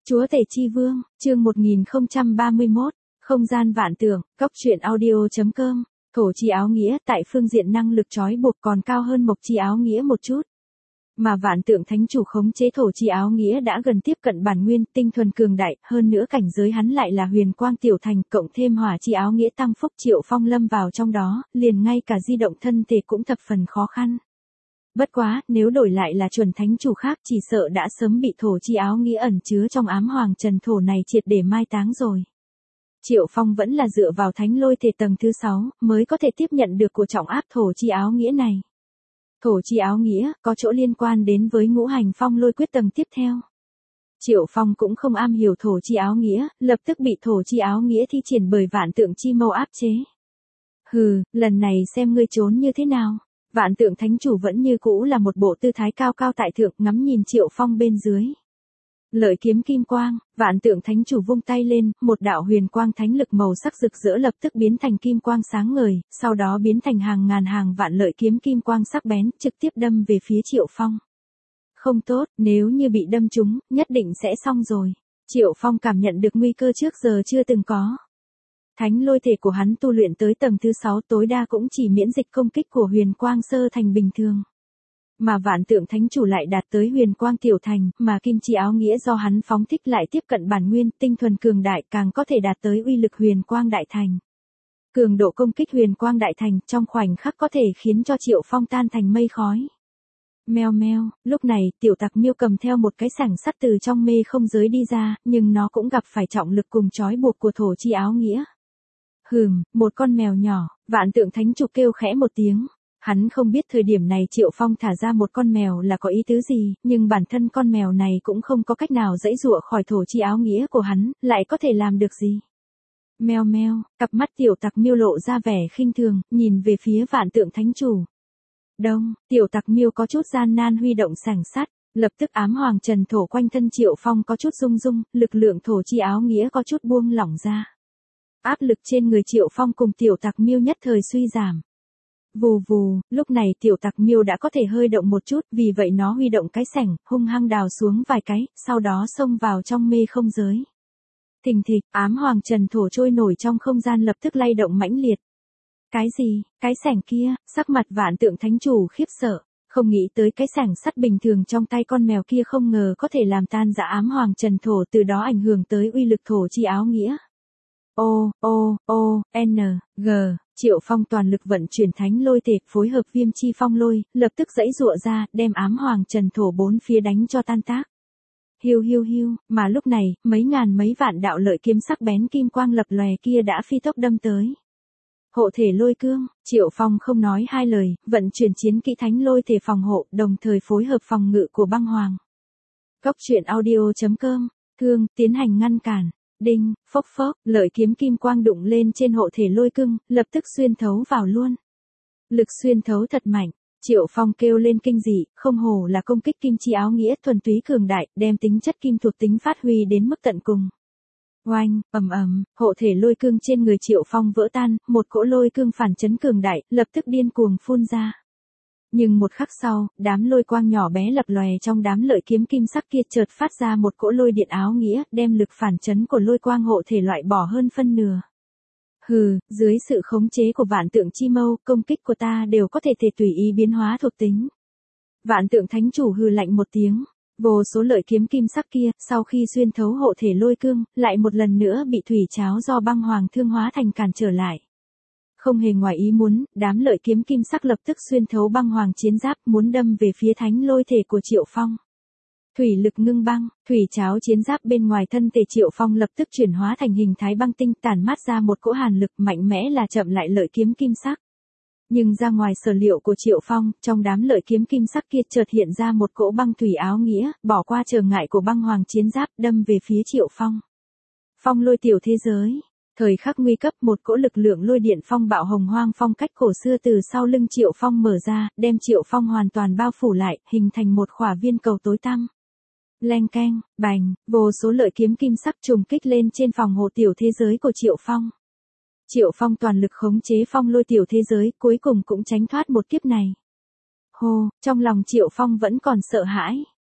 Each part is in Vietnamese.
Chúa Tể Chi Vương, chương 1031, không gian vạn tượng, cốc truyện audio.com, thổ chi áo nghĩa tại phương diện năng lực trói buộc còn cao hơn mộc chi áo nghĩa một chút. Mà vạn tượng thánh chủ khống chế thổ chi áo nghĩa đã gần tiếp cận bản nguyên, tinh thuần cường đại, hơn nữa cảnh giới hắn lại là huyền quang tiểu thành, cộng thêm hỏa chi áo nghĩa tăng phúc Triệu Phong lâm vào trong đó, liền ngay cả di động thân thể cũng thập phần khó khăn. Bất quá, nếu đổi lại là chuẩn thánh chủ khác chỉ sợ đã sớm bị thổ chi áo nghĩa ẩn chứa trong ám hoàng trần thổ này triệt để mai táng rồi. Triệu Phong vẫn là dựa vào thánh lôi thể tầng thứ 6, mới có thể tiếp nhận được của trọng áp thổ chi áo nghĩa này. Thổ chi áo nghĩa, có chỗ liên quan đến với ngũ hành phong lôi quyết tầng tiếp theo. Triệu Phong cũng không am hiểu thổ chi áo nghĩa, lập tức bị thổ chi áo nghĩa thi triển bởi vạn tượng chi mâu áp chế. Hừ, lần này xem ngươi trốn như thế nào. Vạn tượng thánh chủ vẫn như cũ là một bộ tư thái cao cao tại thượng ngắm nhìn Triệu Phong bên dưới. Lợi kiếm kim quang, vạn tượng thánh chủ vung tay lên, một đạo huyền quang thánh lực màu sắc rực rỡ lập tức biến thành kim quang sáng ngời, sau đó biến thành hàng ngàn hàng vạn lợi kiếm kim quang sắc bén, trực tiếp đâm về phía Triệu Phong. Không tốt, nếu như bị đâm trúng, nhất định sẽ xong rồi. Triệu Phong cảm nhận được nguy cơ trước giờ chưa từng có. Thánh lôi thể của hắn tu luyện tới tầng thứ 6 tối đa cũng chỉ miễn dịch công kích của huyền quang sơ thành bình thường. Mà vạn tượng thánh chủ lại đạt tới huyền quang tiểu thành, mà kim chi áo nghĩa do hắn phóng thích lại tiếp cận bản nguyên, tinh thuần cường đại càng có thể đạt tới uy lực huyền quang đại thành. Cường độ công kích huyền quang đại thành trong khoảnh khắc có thể khiến cho Triệu Phong tan thành mây khói. Meo meo, lúc này tiểu tặc miêu cầm theo một cái sảng sắt từ trong mê không giới đi ra, nhưng nó cũng gặp phải trọng lực cùng trói buộc của thổ chi áo nghĩa. Một con mèo nhỏ, vạn tượng thánh chủ kêu khẽ một tiếng. Hắn không biết thời điểm này Triệu Phong thả ra một con mèo là có ý tứ gì, nhưng bản thân con mèo này cũng không có cách nào giãy giụa khỏi thổ chi áo nghĩa của hắn, lại có thể làm được gì. Meo meo, cặp mắt tiểu tặc miêu lộ ra vẻ khinh thường, nhìn về phía vạn tượng thánh chủ. Đông, tiểu tặc miêu có chút gian nan huy động sảng sắt, lập tức ám hoàng trần thổ quanh thân Triệu Phong có chút rung rung, lực lượng thổ chi áo nghĩa có chút buông lỏng ra. Áp lực trên người Triệu Phong cùng tiểu tặc miêu nhất thời suy giảm. Vù vù, lúc này tiểu tặc miêu đã có thể hơi động một chút, vì vậy nó huy động cái sẻng, hung hăng đào xuống vài cái, sau đó xông vào trong mê không giới. Thình thịch, ám hoàng trần thổ trôi nổi trong không gian lập tức lay động mãnh liệt. Cái gì, cái sẻng kia, sắc mặt vạn tượng thánh chủ khiếp sợ, không nghĩ tới cái sẻng sắt bình thường trong tay con mèo kia không ngờ có thể làm tan rã ám hoàng trần thổ, từ đó ảnh hưởng tới uy lực thổ chi áo nghĩa. G, Triệu Phong toàn lực vận chuyển thánh lôi thể phối hợp viêm chi phong lôi, lập tức giãy giụa ra, đem ám hoàng trần thổ bốn phía đánh cho tan tác. Hiu hiu hiu, mà lúc này, mấy ngàn mấy vạn đạo lợi kiếm sắc bén kim quang lập lòe kia đã phi tốc đâm tới. Hộ thể lôi cương, Triệu Phong không nói hai lời, vận chuyển chiến kỹ thánh lôi thể phòng hộ, đồng thời phối hợp phòng ngự của băng hoàng. Cốc truyện audio.com, tiến hành ngăn cản. Đinh, phốc phốc, lợi kiếm kim quang đụng lên trên hộ thể lôi cương, lập tức xuyên thấu vào luôn. Lực xuyên thấu thật mạnh, Triệu Phong kêu lên kinh dị, không hổ là công kích kim chi áo nghĩa thuần túy cường đại, đem tính chất kim thuộc tính phát huy đến mức tận cùng. Oanh, hộ thể lôi cương trên người Triệu Phong vỡ tan, một cỗ lôi cương phản chấn cường đại, lập tức điên cuồng phun ra. Nhưng một khắc sau, đám lôi quang nhỏ bé lập lòe trong đám lợi kiếm kim sắc kia chợt phát ra một cỗ lôi điện áo nghĩa, đem lực phản chấn của lôi quang hộ thể loại bỏ hơn phân nửa. Dưới sự khống chế của vạn tượng chi mâu, công kích của ta đều có thể tùy ý biến hóa thuộc tính. Vạn tượng thánh chủ hừ lạnh một tiếng, vô số lợi kiếm kim sắc kia, sau khi xuyên thấu hộ thể lôi cương, lại một lần nữa bị thủy cháo do băng hoàng thương hóa thành cản trở lại. Không hề ngoài ý muốn, đám lợi kiếm kim sắc lập tức xuyên thấu băng hoàng chiến giáp, muốn đâm về phía thánh lôi thể của Triệu Phong. Thủy lực ngưng băng, thủy cháo chiến giáp bên ngoài thân thể Triệu Phong lập tức chuyển hóa thành hình thái băng tinh, tản mát ra một cỗ hàn lực mạnh mẽ là chậm lại lợi kiếm kim sắc. Nhưng ra ngoài sở liệu của Triệu Phong, trong đám lợi kiếm kim sắc kia chợt hiện ra một cỗ băng thủy áo nghĩa, bỏ qua trở ngại của băng hoàng chiến giáp, đâm về phía Triệu Phong. Phong lôi tiểu thế giới. Thời khắc nguy cấp, một cỗ lực lượng lôi điện phong bạo hồng hoang phong cách cổ xưa từ sau lưng Triệu Phong mở ra, đem Triệu Phong hoàn toàn bao phủ lại, hình thành một khỏa viên cầu tối tăm. Leng keng, bành, vô số lợi kiếm kim sắc trùng kích lên trên phòng hộ tiểu thế giới của Triệu Phong. Triệu Phong toàn lực khống chế phong lôi tiểu thế giới, cuối cùng cũng tránh thoát một kiếp này. Trong lòng Triệu Phong vẫn còn sợ hãi.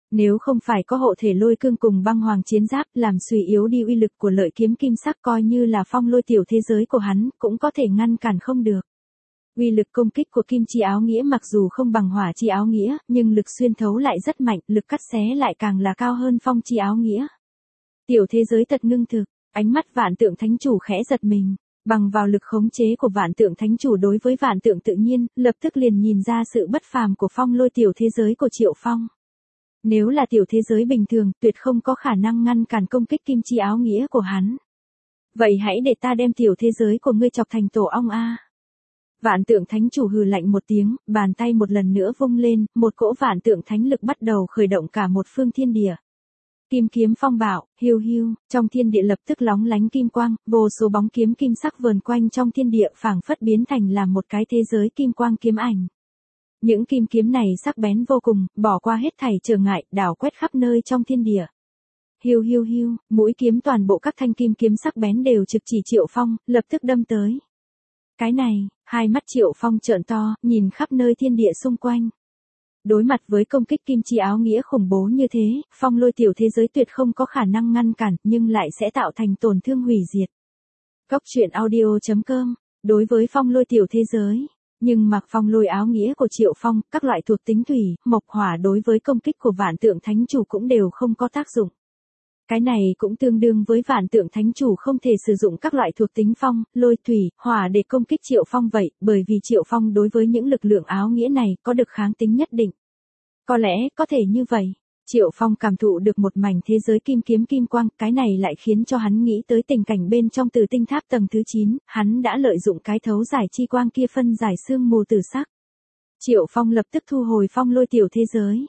Nếu không phải có hộ thể lôi cương cùng băng hoàng chiến giáp làm suy yếu đi uy lực của lợi kiếm kim sắc, coi như là phong lôi tiểu thế giới của hắn cũng có thể ngăn cản không được. Uy lực công kích của kim chi áo nghĩa mặc dù không bằng hỏa chi áo nghĩa, nhưng lực xuyên thấu lại rất mạnh, lực cắt xé lại càng là cao hơn phong chi áo nghĩa. Tiểu thế giới thật ngưng thực, ánh mắt Vạn Tượng Thánh Chủ khẽ giật mình, bằng vào lực khống chế của Vạn Tượng Thánh Chủ đối với Vạn Tượng tự nhiên, lập tức liền nhìn ra sự bất phàm của phong lôi tiểu thế giới của Triệu Phong. Nếu là tiểu thế giới bình thường, tuyệt không có khả năng ngăn cản công kích kim chi áo nghĩa của hắn. Vậy hãy để ta đem tiểu thế giới của ngươi chọc thành tổ ong a. Vạn Tượng Thánh Chủ hừ lạnh một tiếng, bàn tay một lần nữa vung lên, một cỗ Vạn Tượng Thánh lực bắt đầu khởi động cả một phương thiên địa. Kim kiếm phong bạo, hiu hiu, trong thiên địa lập tức lóng lánh kim quang, vô số bóng kiếm kim sắc vờn quanh trong thiên địa phảng phất biến thành làm một cái thế giới kim quang kiếm ảnh. Những kim kiếm này sắc bén vô cùng, bỏ qua hết thảy trở ngại, đảo quét khắp nơi trong thiên địa. Hiu hiu hiu, mũi kiếm toàn bộ các thanh kim kiếm sắc bén đều trực chỉ Triệu Phong, lập tức đâm tới. Cái này, hai mắt Triệu Phong trợn to, nhìn khắp nơi thiên địa xung quanh. Đối mặt với công kích kim chi áo nghĩa khủng bố như thế, phong lôi tiểu thế giới tuyệt không có khả năng ngăn cản, nhưng lại sẽ tạo thành tổn thương hủy diệt. Góc truyện audio.com, đối với phong lôi tiểu thế giới, nhưng mặc phong lôi áo nghĩa của Triệu Phong, các loại thuộc tính thủy, mộc hỏa đối với công kích của Vạn Tượng Thánh Chủ cũng đều không có tác dụng. Cái này cũng tương đương với Vạn Tượng Thánh Chủ không thể sử dụng các loại thuộc tính phong, lôi, thủy, hỏa để công kích Triệu Phong vậy, bởi vì Triệu Phong đối với những lực lượng áo nghĩa này có được kháng tính nhất định. Có lẽ có thể như vậy, Triệu Phong cảm thụ được một mảnh thế giới kim kiếm kim quang, cái này lại khiến cho hắn nghĩ tới tình cảnh bên trong Tử Tinh Tháp tầng thứ 9, hắn đã lợi dụng cái thấu giải chi quang kia phân giải sương mù tử sắc. Triệu Phong lập tức thu hồi phong lôi tiểu thế giới.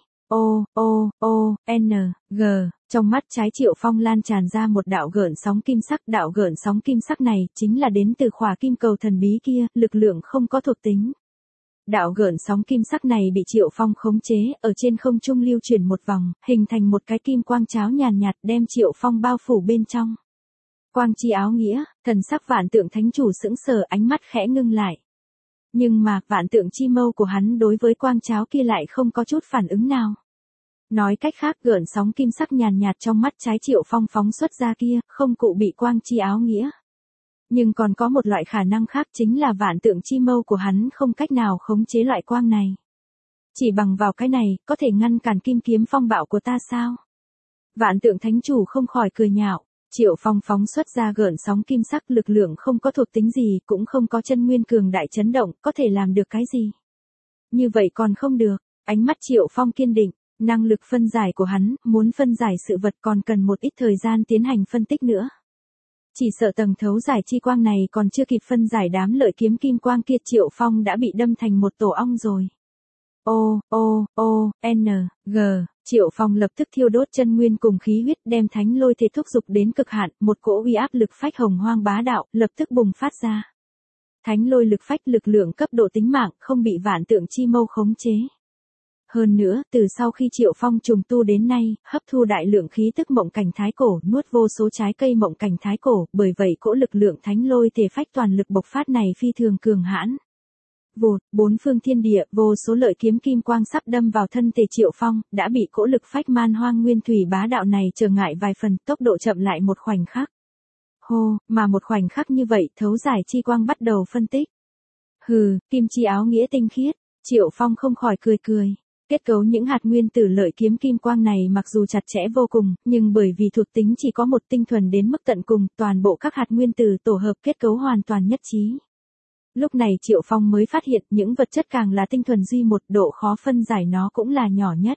N, G, trong mắt trái Triệu Phong lan tràn ra một đạo gợn sóng kim sắc, đạo gợn sóng kim sắc này chính là đến từ khỏa kim cầu thần bí kia, lực lượng không có thuộc tính. Đạo gợn sóng kim sắc này bị Triệu Phong khống chế, ở trên không trung lưu chuyển một vòng, hình thành một cái kim quang cháo nhàn nhạt đem Triệu Phong bao phủ bên trong. Quang chi áo nghĩa, thần sắc Vạn Tượng Thánh Chủ sững sờ, ánh mắt khẽ ngưng lại. Nhưng mà, Vạn Tượng chi mâu của hắn đối với quang cháo kia lại không có chút phản ứng nào. Nói cách khác, gợn sóng kim sắc nhàn nhạt trong mắt trái Triệu Phong phóng xuất ra kia, không cụ bị quang chi áo nghĩa. Nhưng còn có một loại khả năng khác, chính là Vạn Tượng chi mâu của hắn không cách nào khống chế loại quang này. Chỉ bằng vào cái này, có thể ngăn cản kim kiếm phong bạo của ta sao? Vạn Tượng Thánh Chủ không khỏi cười nhạo. Triệu Phong phóng xuất ra gợn sóng kim sắc, lực lượng không có thuộc tính gì, cũng không có chân nguyên cường đại chấn động, có thể làm được cái gì? Như vậy còn không được. Ánh mắt Triệu Phong kiên định, năng lực phân giải của hắn, muốn phân giải sự vật còn cần một ít thời gian tiến hành phân tích nữa. Chỉ sợ tầng thấu giải chi quang này còn chưa kịp phân giải đám lợi kiếm kim quang kia, Triệu Phong đã bị đâm thành một tổ ong rồi. N, G, Triệu Phong lập tức thiêu đốt chân nguyên cùng khí huyết, đem thánh lôi thể thúc dục đến cực hạn, một cỗ uy áp lực phách hồng hoang bá đạo, lập tức bùng phát ra. Thánh lôi lực phách, lực lượng cấp độ tính mạng, không bị Vạn Tượng chi mâu khống chế. Hơn nữa, từ sau khi Triệu Phong trùng tu đến nay, hấp thu đại lượng khí tức mộng cảnh thái cổ, nuốt vô số trái cây mộng cảnh thái cổ, bởi vậy cỗ lực lượng thánh lôi thể phách toàn lực bộc phát này phi thường cường hãn. Vụt, bốn phương thiên địa, vô số lợi kiếm kim quang sắp đâm vào thân thể Triệu Phong, đã bị cỗ lực phách man hoang nguyên thủy bá đạo này trở ngại vài phần, tốc độ chậm lại một khoảnh khắc. Hô, mà một khoảnh khắc như vậy, thấu giải chi quang bắt đầu phân tích. Hừ, kim chi áo nghĩa tinh khiết, Triệu Phong không khỏi cười cười. Kết cấu những hạt nguyên tử lợi kiếm kim quang này mặc dù chặt chẽ vô cùng, nhưng bởi vì thuộc tính chỉ có một tinh thuần đến mức tận cùng, toàn bộ các hạt nguyên tử tổ hợp kết cấu hoàn toàn nhất trí. Lúc này Triệu Phong mới phát hiện những vật chất càng là tinh thuần duy một, độ khó phân giải nó cũng là nhỏ nhất.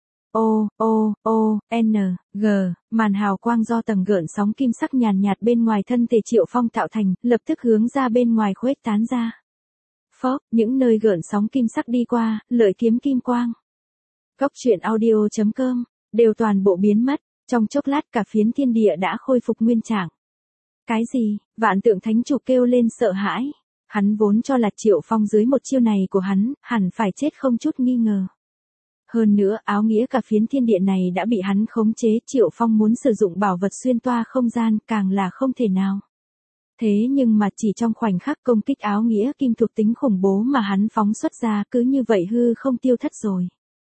N, G, màn hào quang do tầng gợn sóng kim sắc nhàn nhạt bên ngoài thân thể Triệu Phong tạo thành, lập tức hướng ra bên ngoài khuếch tán ra. Phốc, những nơi gợn sóng kim sắc đi qua, lợi kiếm kim quang. Góc truyện audio.com, đều toàn bộ biến mất, trong chốc lát cả phiến thiên địa đã khôi phục nguyên trạng. Cái gì? Vạn Tượng Thánh Chủ kêu lên sợ hãi. Hắn vốn cho là Triệu Phong dưới một chiêu này của hắn, hẳn phải chết không chút nghi ngờ. Hơn nữa, áo nghĩa cả phiến thiên địa này đã bị hắn khống chế, Triệu Phong muốn sử dụng bảo vật xuyên toa không gian, càng là không thể nào. Thế nhưng mà chỉ trong khoảnh khắc công kích áo nghĩa kim thuộc tính khủng bố mà hắn phóng xuất ra, cứ như vậy hư không tiêu thất rồi.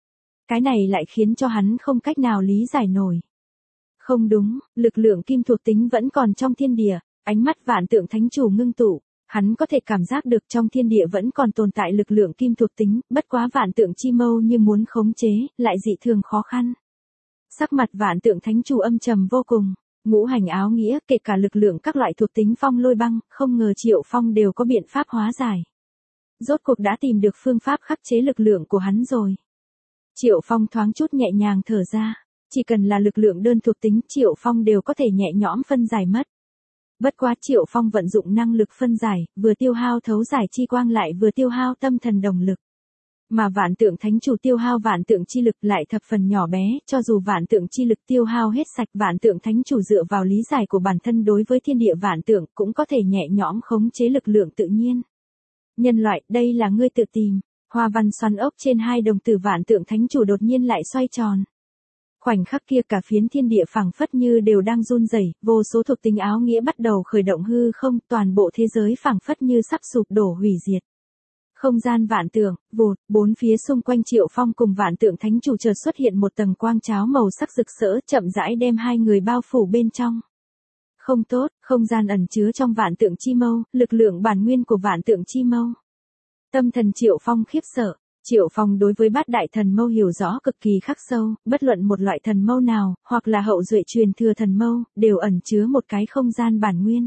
Cái này lại khiến cho hắn không cách nào lý giải nổi. Không đúng, lực lượng kim thuộc tính vẫn còn trong thiên địa, ánh mắt vạn tượng thánh chủ ngưng tụ, hắn có thể cảm giác được trong thiên địa vẫn còn tồn tại lực lượng kim thuộc tính, bất quá vạn tượng chi mâu như muốn khống chế, lại dị thường khó khăn. Sắc mặt vạn tượng thánh chủ âm trầm vô cùng, ngũ hành áo nghĩa kể cả lực lượng các loại thuộc tính phong lôi băng, không ngờ Triệu Phong đều có biện pháp hóa giải. Rốt cuộc đã tìm được phương pháp khắc chế lực lượng của hắn rồi. Triệu Phong thoáng chút nhẹ nhàng thở ra, chỉ cần là lực lượng đơn thuộc tính Triệu Phong đều có thể nhẹ nhõm phân giải mất. Bất quá Triệu Phong vận dụng năng lực phân giải, vừa tiêu hao thấu giải chi quang lại vừa tiêu hao tâm thần đồng lực. Mà vạn tượng thánh chủ tiêu hao vạn tượng chi lực lại thập phần nhỏ bé, cho dù vạn tượng chi lực tiêu hao hết sạch vạn tượng thánh chủ dựa vào lý giải của bản thân đối với thiên địa vạn tượng cũng có thể nhẹ nhõm khống chế lực lượng tự nhiên. Nhân loại, đây là ngươi tự tìm. Hoa văn xoắn ốc trên hai đồng tử vạn tượng thánh chủ đột nhiên lại xoay tròn. Khoảnh khắc kia cả phiến thiên địa phảng phất như đều đang run rẩy, vô số thuộc tính áo nghĩa bắt đầu khởi động hư không, toàn bộ thế giới phảng phất như sắp sụp đổ hủy diệt. Không gian vạn tượng, vụt, bốn phía xung quanh Triệu Phong cùng vạn tượng thánh chủ chợt xuất hiện một tầng quang cháo màu sắc rực rỡ, chậm rãi đem hai người bao phủ bên trong. Không tốt, không gian ẩn chứa trong vạn tượng chi mâu, lực lượng bản nguyên của vạn tượng chi mâu. Tâm thần Triệu Phong khiếp sợ, Triệu Phong đối với bát đại thần mâu hiểu rõ cực kỳ khắc sâu, bất luận một loại thần mâu nào, hoặc là hậu duệ truyền thừa thần mâu, đều ẩn chứa một cái không gian bản nguyên.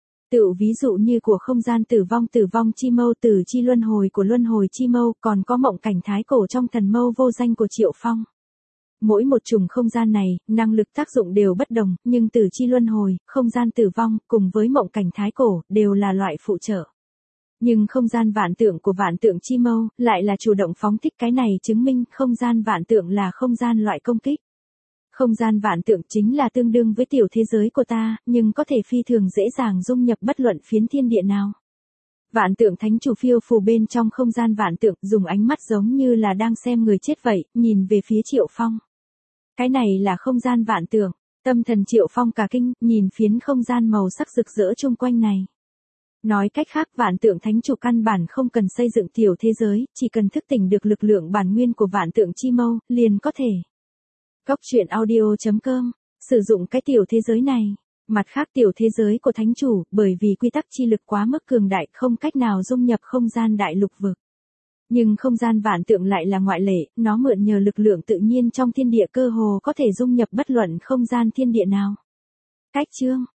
Tự ví dụ như của không gian tử vong chi mâu, tử chi luân hồi của luân hồi chi mâu, còn có mộng cảnh thái cổ trong thần mâu vô danh của Triệu Phong. Mỗi một chủng không gian này, năng lực tác dụng đều bất đồng, nhưng tử chi luân hồi, không gian tử vong, cùng với mộng cảnh thái cổ, đều là loại phụ trợ. Nhưng không gian vạn tượng của vạn tượng chi mâu, lại là chủ động phóng thích, cái này chứng minh không gian vạn tượng là không gian loại công kích. Không gian vạn tượng chính là tương đương với tiểu thế giới của ta, nhưng có thể phi thường dễ dàng dung nhập bất luận phiến thiên địa nào. Vạn tượng thánh chủ phiêu phù bên trong không gian vạn tượng, dùng ánh mắt giống như là đang xem người chết vậy, nhìn về phía Triệu Phong. Cái này là không gian vạn tượng, tâm thần Triệu Phong cả kinh, nhìn phiến không gian màu sắc rực rỡ chung quanh này. Nói cách khác vạn tượng thánh chủ căn bản không cần xây dựng tiểu thế giới, chỉ cần thức tỉnh được lực lượng bản nguyên của vạn tượng chi mâu, liền có thể. Góc truyện audio.com, sử dụng cái tiểu thế giới này. Mặt khác tiểu thế giới của thánh chủ, bởi vì quy tắc chi lực quá mức cường đại không cách nào dung nhập không gian đại lục vực. Nhưng không gian vạn tượng lại là ngoại lệ, nó mượn nhờ lực lượng tự nhiên trong thiên địa cơ hồ có thể dung nhập bất luận không gian thiên địa nào. Cách chương